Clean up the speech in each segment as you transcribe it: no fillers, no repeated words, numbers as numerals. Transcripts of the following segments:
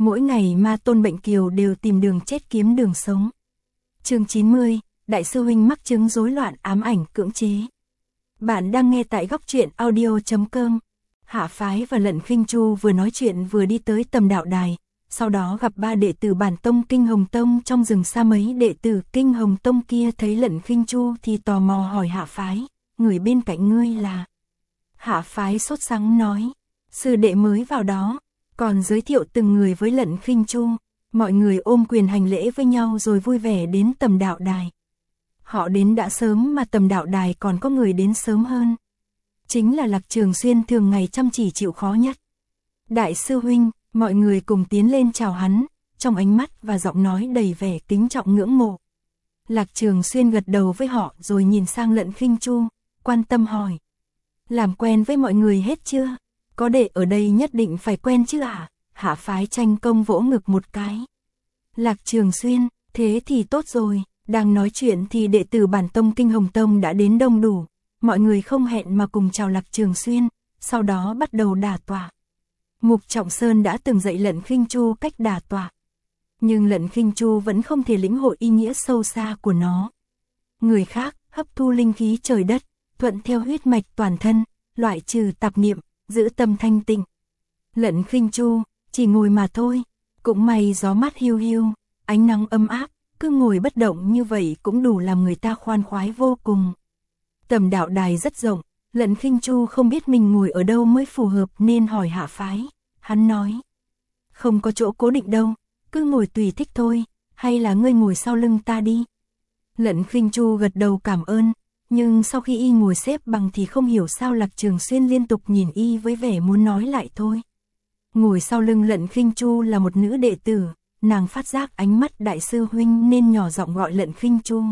Mỗi ngày Ma Tôn Bệnh Kiều đều tìm đường chết kiếm đường sống. Chương 90, Đại sư huynh mắc chứng rối loạn ám ảnh cưỡng chế. Bạn đang nghe tại góc truyện audio.com. Hạ Phái và Lận Khinh Chu vừa nói chuyện vừa đi tới Tầm Đạo Đài, sau đó gặp ba đệ tử bản tông Kinh Hồng Tông trong rừng xa. Mấy đệ tử Kinh Hồng Tông kia thấy Lận Khinh Chu thì tò mò hỏi Hạ Phái, người bên cạnh ngươi là? Hạ Phái sốt sắng nói, sư đệ mới vào đó, còn giới thiệu từng người với Lận Khinh Chu. Mọi người ôm quyền hành lễ với nhau rồi vui vẻ đến Tầm Đạo Đài. Họ đến đã sớm mà Tầm Đạo Đài còn có người đến sớm hơn. Chính là Lạc Trường Xuyên thường ngày chăm chỉ chịu khó nhất. Đại sư huynh, mọi người cùng tiến lên chào hắn, trong ánh mắt và giọng nói đầy vẻ kính trọng ngưỡng mộ. Lạc Trường Xuyên gật đầu với họ rồi nhìn sang Lận Khinh Chu, quan tâm hỏi. Làm quen với mọi người hết chưa? Có đệ ở đây nhất định phải quen chứ ạ? Hạ Phái tranh công vỗ ngực một cái. Lạc Trường Xuyên, thế thì tốt rồi. Đang nói chuyện thì đệ tử bản tông Kinh Hồng Tông đã đến đông đủ. Mọi người không hẹn mà cùng chào Lạc Trường Xuyên, sau đó bắt đầu đả tọa. Mục Trọng Sơn đã từng dạy Lận Khinh Chu cách đả tọa. Nhưng Lận Khinh Chu vẫn không thể lĩnh hội ý nghĩa sâu xa của nó. Người khác hấp thu linh khí trời đất, thuận theo huyết mạch toàn thân, loại trừ tạp niệm, giữ tâm thanh tịnh. Lận Khinh Chu chỉ ngồi mà thôi, cũng may gió mát hiu hiu, ánh nắng ấm áp, cứ ngồi bất động như vậy cũng đủ làm người ta khoan khoái vô cùng. Tầm Đạo Đài rất rộng, Lận Khinh Chu không biết mình ngồi ở đâu mới phù hợp nên hỏi Hạ Phái. Hắn nói, không có chỗ cố định đâu, cứ ngồi tùy thích thôi, hay là ngươi ngồi sau lưng ta đi. Lận Khinh Chu gật đầu cảm ơn, nhưng sau khi y ngồi xếp bằng thì không hiểu sao Lạc Trường Xuyên liên tục nhìn y với vẻ muốn nói lại thôi. Ngồi sau lưng Lận Khinh Chu là một nữ đệ tử, nàng phát giác ánh mắt đại sư huynh nên nhỏ giọng gọi Lận Khinh Chu.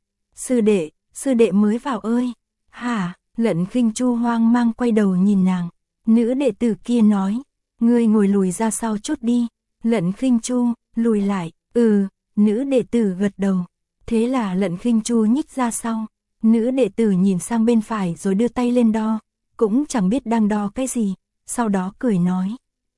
Sư đệ mới vào ơi. Hả? Lận Khinh Chu hoang mang quay đầu nhìn nàng. Nữ đệ tử kia nói, ngươi ngồi lùi ra sau chút đi. Lận Khinh Chu, lùi lại. Nữ đệ tử gật đầu. Thế là Lận Khinh Chu nhích ra sau. Nữ đệ tử nhìn sang bên phải rồi đưa tay lên đo, cũng chẳng biết đang đo cái gì, sau đó cười nói.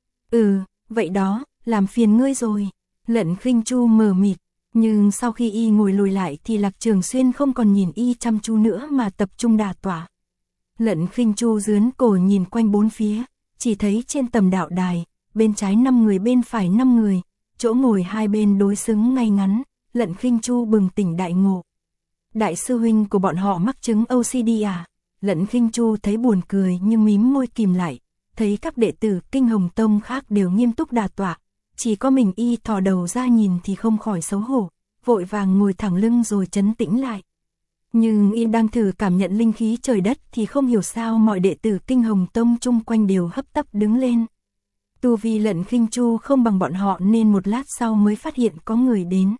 Vậy đó, làm phiền ngươi rồi. Lận Khinh Chu mờ mịt, nhưng sau khi y ngồi lùi lại thì Lạc Trường Xuyên không còn nhìn y chăm chú nữa mà tập trung đả tọa. Lận Khinh Chu dướn cổ nhìn quanh bốn phía, chỉ thấy trên Tầm Đạo Đài, bên trái 5 người bên phải 5 người, chỗ ngồi hai bên đối xứng ngay ngắn. Lận Khinh Chu bừng tỉnh đại ngộ. Đại sư huynh của bọn họ mắc chứng OCD à? Lận Khinh Chu thấy buồn cười nhưng mím môi kìm lại, thấy các đệ tử Kinh Hồng Tông khác đều nghiêm túc đả tọa, chỉ có mình y thò đầu ra nhìn thì không khỏi xấu hổ, vội vàng ngồi thẳng lưng rồi trấn tĩnh lại. Nhưng y đang thử cảm nhận linh khí trời đất thì không hiểu sao mọi đệ tử Kinh Hồng Tông chung quanh đều hấp tấp đứng lên. Tu vi Lận Khinh Chu không bằng bọn họ nên một lát sau mới phát hiện có người đến.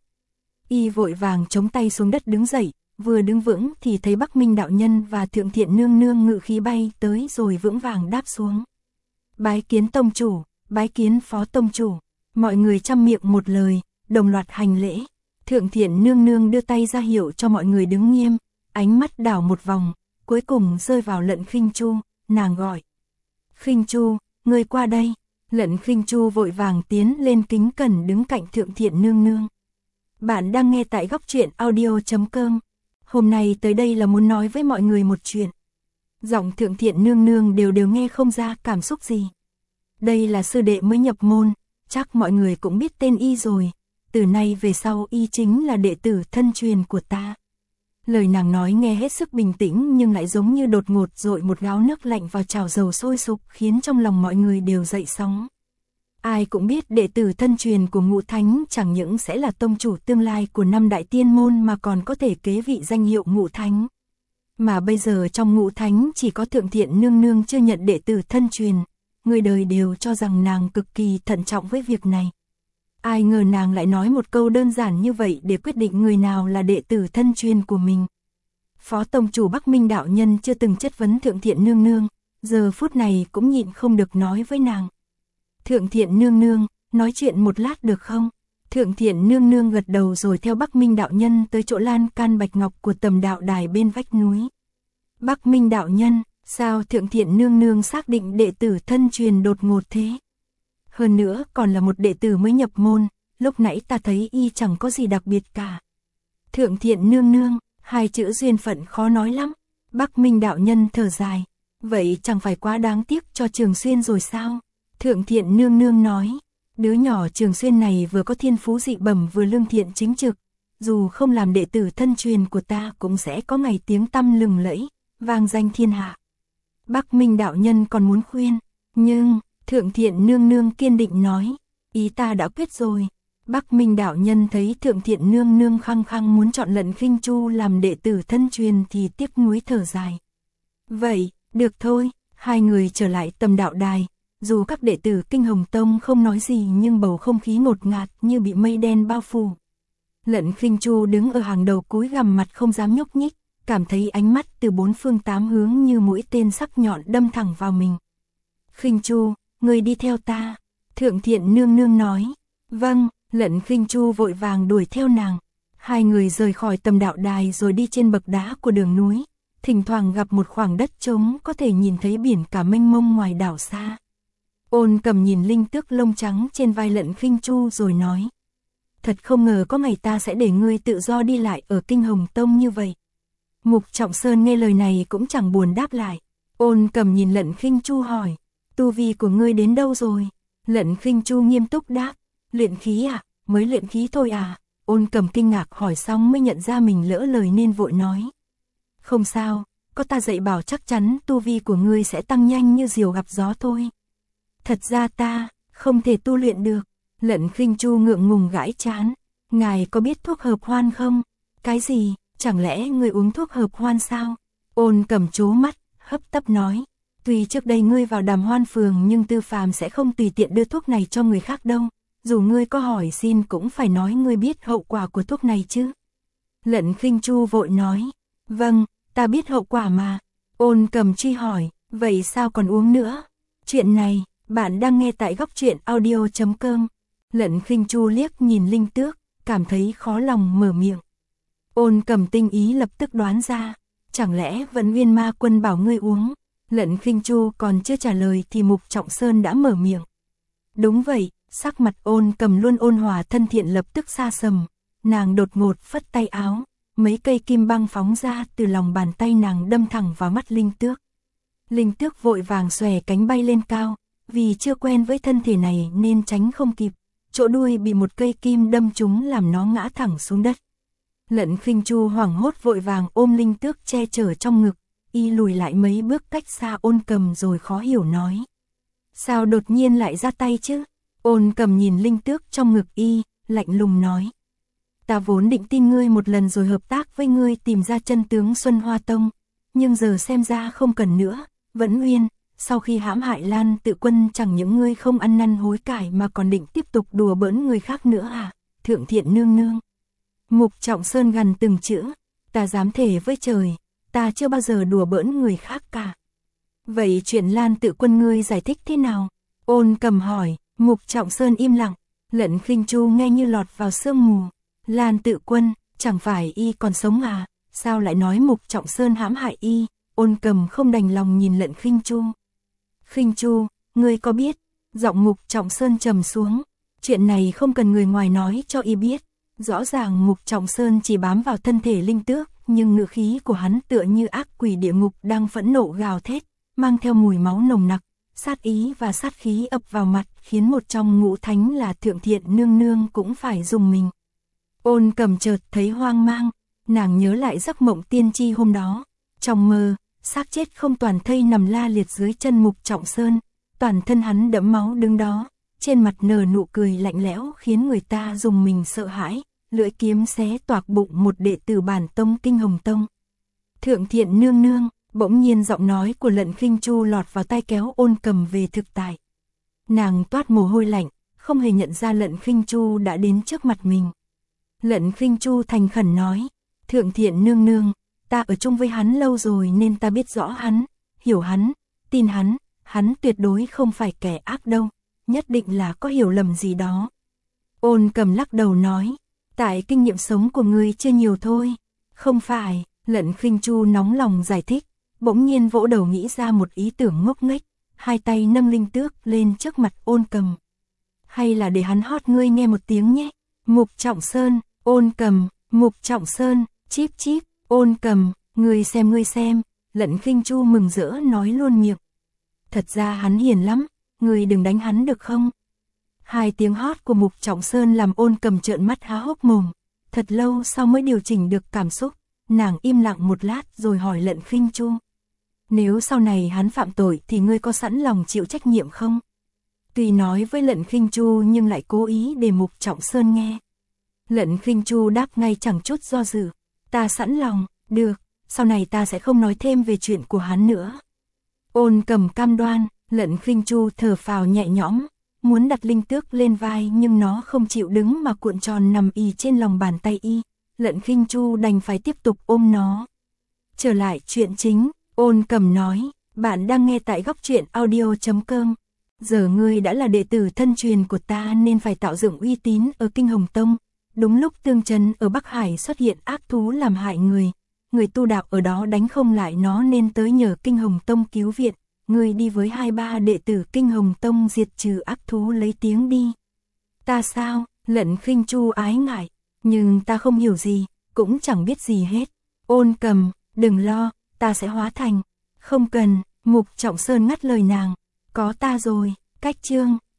Y vội vàng chống tay xuống đất đứng dậy, vừa đứng vững thì thấy Bắc Minh đạo nhân và Thượng Thiện nương nương ngự khí bay tới rồi vững vàng đáp xuống. Bái kiến tông chủ, bái kiến phó tông chủ. Mọi người chăm miệng một lời, đồng loạt hành lễ. Thượng Thiện nương nương đưa tay ra hiệu cho mọi người đứng nghiêm, ánh mắt đảo một vòng, cuối cùng rơi vào Lận Khinh Chu, nàng gọi. Khinh Chu, ngươi qua đây. Lận Khinh Chu vội vàng tiến lên kính cẩn đứng cạnh Thượng Thiện nương nương. Bạn đang nghe tại góc truyện audio.com. Hôm nay tới đây là muốn nói với mọi người một chuyện. Giọng Thượng Thiện nương nương đều nghe không ra cảm xúc gì. Đây là sư đệ mới nhập môn, chắc mọi người cũng biết tên y rồi. Từ nay về sau y chính là đệ tử thân truyền của ta. Lời nàng nói nghe hết sức bình tĩnh nhưng lại giống như đột ngột dội một gáo nước lạnh vào chảo dầu sôi sục khiến trong lòng mọi người đều dậy sóng. Ai cũng biết đệ tử thân truyền của Ngũ Thánh chẳng những sẽ là tông chủ tương lai của 5 đại tiên môn mà còn có thể kế vị danh hiệu Ngũ Thánh. Mà bây giờ trong Ngũ Thánh chỉ có Thượng Thiện nương nương chưa nhận đệ tử thân truyền, người đời đều cho rằng nàng cực kỳ thận trọng với việc này. Ai ngờ nàng lại nói một câu đơn giản như vậy để quyết định người nào là đệ tử thân truyền của mình. Phó tông chủ Bắc Minh đạo nhân chưa từng chất vấn Thượng Thiện nương nương, giờ phút này cũng nhịn không được nói với nàng. Thượng Thiện nương nương, nói chuyện một lát được không? Thượng Thiện nương nương gật đầu rồi theo Bắc Minh đạo nhân tới chỗ lan can bạch ngọc của Tầm Đạo Đài bên vách núi. Bắc Minh đạo nhân, sao Thượng Thiện nương nương xác định đệ tử thân truyền đột ngột thế? hơn nữa còn là một đệ tử mới nhập môn, lúc nãy ta thấy y chẳng có gì đặc biệt cả. Thượng Thiện nương nương, hai chữ duyên phận khó nói lắm. Bắc Minh đạo nhân thở dài, vậy chẳng phải quá đáng tiếc cho Trường Xuyên rồi sao? Thượng Thiện nương nương nói, đứa nhỏ Trường Xuyên này vừa có thiên phú dị bẩm vừa lương thiện chính trực, dù không làm đệ tử thân truyền của ta cũng sẽ có ngày tiếng tăm lừng lẫy, vang danh thiên hạ. Bắc Minh đạo nhân còn muốn khuyên, nhưng Thượng Thiện nương nương kiên định nói, ý ta đã quyết rồi. Bắc Minh đạo nhân thấy Thượng Thiện nương nương khăng khăng muốn chọn Lận Khinh Chu làm đệ tử thân truyền thì tiếc nuối thở dài. Vậy, được thôi, hai người trở lại Tầm Đạo Đài, dù các đệ tử Kinh Hồng Tông không nói gì nhưng bầu không khí ngột ngạt như bị mây đen bao phủ. Lận Khinh Chu đứng ở hàng đầu cúi gằm mặt không dám nhúc nhích, cảm thấy ánh mắt từ bốn phương tám hướng như mũi tên sắc nhọn đâm thẳng vào mình. Khinh Chu, người đi theo ta, Thượng Thiện nương nương nói. Vâng, Lận Khinh Chu vội vàng đuổi theo nàng. Hai người rời khỏi Tầm Đạo Đài rồi đi trên bậc đá của đường núi, thỉnh thoảng gặp một khoảng đất trống có thể nhìn thấy biển cả mênh mông ngoài đảo xa. Ôn Cầm nhìn linh tước lông trắng trên vai Lận Khinh Chu rồi nói, thật không ngờ có ngày ta sẽ để ngươi tự do đi lại ở Kinh Hồng Tông như vậy. Mục Trọng Sơn nghe lời này cũng chẳng buồn đáp lại. Ôn Cầm nhìn Lận Khinh Chu hỏi, tu vi của ngươi đến đâu rồi? Lận Khinh Chu nghiêm túc đáp, luyện khí à, mới luyện khí thôi à? Ôn Cầm kinh ngạc hỏi xong mới nhận ra mình lỡ lời nên vội nói, không sao, có ta dạy bảo chắc chắn tu vi của ngươi sẽ tăng nhanh như diều gặp gió thôi. Thật ra ta không thể tu luyện được. Lận Khinh Chu ngượng ngùng gãi trán, ngài có biết thuốc hợp hoan không? Cái gì, chẳng lẽ ngươi uống thuốc hợp hoan sao? Ôn Cầm trố mắt, hấp tấp nói, tuy trước đây ngươi vào Đàm Hoan phường nhưng Tư Phàm sẽ không tùy tiện đưa thuốc này cho người khác đâu, dù ngươi có hỏi xin cũng phải nói ngươi biết hậu quả của thuốc này chứ. Lận Khinh Chu vội nói, vâng, ta biết hậu quả mà. Ôn Cầm truy hỏi, vậy sao còn uống nữa? Chuyện này, bạn đang nghe tại góc truyện audio.com. Lận Khinh Chu liếc nhìn linh tước, cảm thấy khó lòng mở miệng. Ôn Cầm tinh ý lập tức đoán ra, chẳng lẽ Vận Nguyên Ma Quân bảo ngươi uống? Lận Khinh Chu còn chưa trả lời thì Mục Trọng Sơn đã mở miệng. Đúng vậy, sắc mặt Ôn Cầm luôn ôn hòa thân thiện lập tức xa sầm, nàng đột ngột phất tay áo, mấy cây kim băng phóng ra từ lòng bàn tay nàng đâm thẳng vào mắt linh tước. Linh tước vội vàng xòe cánh bay lên cao, vì chưa quen với thân thể này nên tránh không kịp, chỗ đuôi bị một cây kim đâm trúng làm nó ngã thẳng xuống đất. Lận Khinh Chu hoảng hốt vội vàng ôm linh tước che chở trong ngực, y lùi lại mấy bước cách xa Ôn Cầm rồi khó hiểu nói, sao đột nhiên lại ra tay chứ? Ôn Cầm nhìn linh tước trong ngực y, lạnh lùng nói, ta vốn định tin ngươi một lần rồi hợp tác với ngươi tìm ra chân tướng Xuân Hoa Tông, nhưng giờ xem ra không cần nữa. Vẫn Nguyên, sau khi hãm hại Lan Tự Quân chẳng những ngươi không ăn năn hối cải mà còn định tiếp tục đùa bỡn người khác nữa à? Thượng Thiện nương nương. Mục Trọng Sơn gằn từng chữ, ta dám thề với trời, ta chưa bao giờ đùa bỡn người khác cả. Vậy chuyện Lan Tự Quân ngươi giải thích thế nào? Ôn Cầm hỏi. Mục Trọng Sơn im lặng. Lận Khinh Chu nghe như lọt vào sương mù. Lan Tự Quân, chẳng phải y còn sống à? Sao lại nói Mục Trọng Sơn hãm hại y? Ôn Cầm không đành lòng nhìn Lận Khinh Chu. Khinh Chu, ngươi có biết? Giọng Mục Trọng Sơn trầm xuống. Chuyện này không cần người ngoài nói cho y biết. Rõ ràng Mục Trọng Sơn chỉ bám vào thân thể linh tước, nhưng ngữ khí của hắn tựa như ác quỷ địa ngục đang phẫn nộ gào thét, mang theo mùi máu nồng nặc, sát ý và sát khí ập vào mặt, khiến một trong ngũ thánh là Thượng Thiện nương nương cũng phải dùng mình. Ôn Cầm chợt thấy hoang mang, nàng nhớ lại giấc mộng tiên tri hôm đó. Trong mơ, xác chết không toàn thây nằm la liệt dưới chân Mục Trọng Sơn, toàn thân hắn đẫm máu đứng đó, trên mặt nở nụ cười lạnh lẽo khiến người ta dùng mình sợ hãi, lưỡi kiếm xé toạc bụng một đệ tử bản tông Kinh Hồng Tông. Thượng Thiện nương nương, bỗng nhiên giọng nói của Lận Khinh Chu lọt vào tai kéo Ôn Cầm về thực tại. Nàng toát mồ hôi lạnh, không hề nhận ra Lận Khinh Chu đã đến trước mặt mình. Lận Khinh Chu thành khẩn nói, Thượng Thiện nương nương, ta ở chung với hắn lâu rồi nên ta biết rõ hắn, hiểu hắn, tin hắn tuyệt đối không phải kẻ ác đâu, nhất định là có hiểu lầm gì đó. Ôn Cầm lắc đầu nói, tại kinh nghiệm sống của ngươi chưa nhiều thôi. Không phải, Lận Khinh Chu nóng lòng giải thích, bỗng nhiên vỗ đầu nghĩ ra một ý tưởng ngốc nghếch, hai tay nâng linh tước lên trước mặt Ôn Cầm. Hay là để hắn hót ngươi nghe một tiếng nhé. Mục Trọng Sơn, Ôn Cầm, Mục Trọng Sơn, chíp chíp, Ôn Cầm, ngươi xem, Lận Khinh Chu mừng rỡ nói luôn miệng. Thật ra hắn hiền lắm, ngươi đừng đánh hắn được không? Hai tiếng hót của Mục Trọng Sơn làm Ôn Cầm trợn mắt há hốc mồm. Thật lâu sau mới điều chỉnh được cảm xúc, nàng im lặng một lát rồi hỏi Lận Khinh Chu. Nếu sau này hắn phạm tội thì ngươi có sẵn lòng chịu trách nhiệm không? Tuy nói với Lận Khinh Chu nhưng lại cố ý để Mục Trọng Sơn nghe. Lận Khinh Chu đáp ngay chẳng chút do dự. Ta sẵn lòng, được, sau này ta sẽ không nói thêm về chuyện của hắn nữa. Ôn Cầm cam đoan, Lận Khinh Chu thở phào nhẹ nhõm, muốn đặt Linh Tước lên vai nhưng nó không chịu đứng mà cuộn tròn nằm ì trên lòng bàn tay y. Lận Khinh Chu đành phải tiếp tục ôm nó. Trở lại chuyện chính, Ôn Cầm nói, bạn đang nghe tại góc truyện audio.com. Giờ ngươi đã là đệ tử thân truyền của ta nên phải tạo dựng uy tín ở Kinh Hồng Tông. Đúng lúc Tương Trấn ở Bắc Hải xuất hiện ác thú làm hại người tu đạo ở đó đánh không lại nó nên tới nhờ Kinh Hồng Tông cứu viện. Ngươi đi với 2-3 đệ tử Kinh Hồng Tông diệt trừ ác thú lấy tiếng đi. Ta sao? Lận Khinh Chu ái ngại. Nhưng ta không hiểu gì, cũng chẳng biết gì hết. Ôn Cầm, đừng lo, ta sẽ hóa thành. Không cần, Mục Trọng Sơn ngắt lời nàng. Có ta rồi, cách chương.